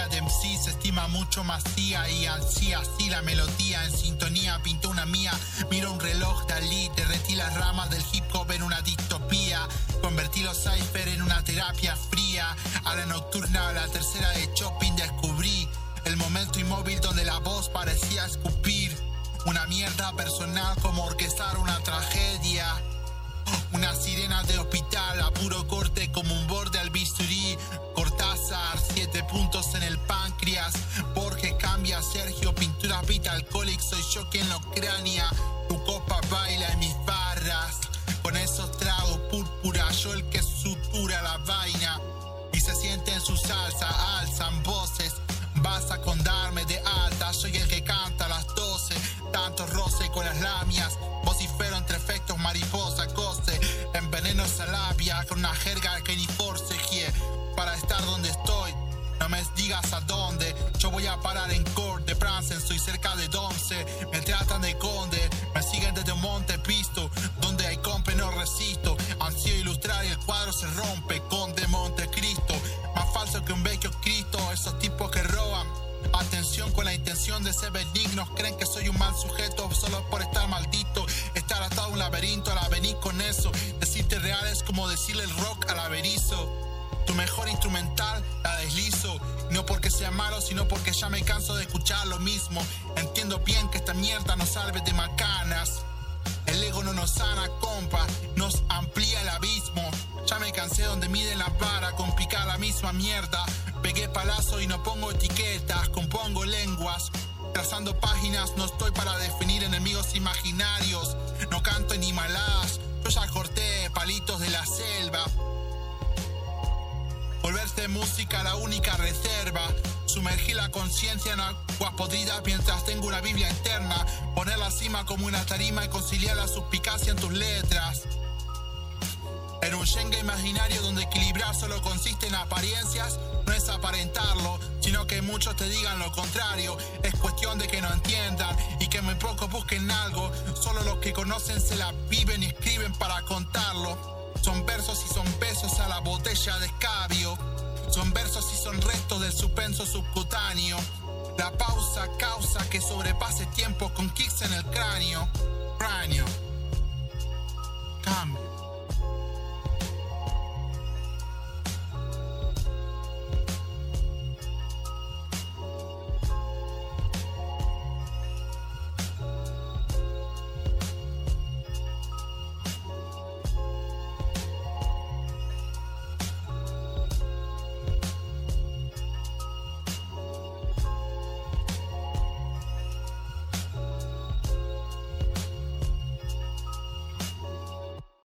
mayoría de MC se estima mucho más tía y ansía así la melodía en sintonía pintó una mía. Miro un reloj Dalí, derretí las ramas del hip hop en una distopía. Convertí los cypher en una terapia fría. A la nocturna, a la tercera de Chopin descubrí el momento inmóvil donde la voz parecía escupir. Una mierda personal como orquestar una tragedia. Una sirena de hospital a puro corte como un borde al bisturí. Cortázar, 7 puntos en el páncreas. Borges cambia, Sergio, pintura pita alcoholic. Soy yo quien lo cránea. Tu copa baila en mis barras. Con esos tragos púrpura, yo el que sutura la vaina. Y se siente en su salsa, alzan voces. Basta con darme de alta, soy el que canta a las 12. Tanto roce con las lamias, vocifero entre efectos mariposa, cose. Enveneno esa labia con una jerga que ni forcejeé. Para estar donde estoy, no me digas a dónde. Yo voy a parar en Court de Pransen, estoy cerca de Donce. Me tratan de conde, me siguen desde Monte Pisto. Donde hay compe no resisto. Ansío ilustrar y el cuadro se rompe. Conde Montecristo, más falso que un vecchio Cristo. Esos tipos que roban, atención con la intención de ser benignos. Creen que soy un mal sujeto solo por estar maldito. Estar atado a un laberinto, a la venir con eso. Decirte real es como decirle el rock al averizo. Tu mejor instrumental la deslizo. No porque sea malo, sino porque ya me canso de escuchar lo mismo. Entiendo bien que esta mierda nos salve de macanas. El ego no nos sana, compa, nos amplía el abismo. Ya me cansé donde miden la vara con picar la misma mierda. Pegué palazo y no pongo etiquetas, compongo lenguas. Trazando páginas, no estoy para definir enemigos imaginarios. No canto en Himalayas, yo ya corté palitos de la selva. Volverse música la única reserva. Sumergir la conciencia en aguas podridas mientras tengo una Biblia interna. Poner la cima como una tarima y conciliar la suspicacia en tus letras. En un Shenga imaginario donde equilibrar solo consiste en apariencias, no es aparentarlo, sino que muchos te digan lo contrario. Es cuestión de que no entiendan y que muy pocos busquen algo. Solo los que conocen se la viven y escriben para contarlo. Son versos y son besos a la botella de escabio. Son versos y son restos del suspenso subcutáneo. La pausa causa que sobrepase tiempo con kicks en el cráneo. Cráneo. Cambio.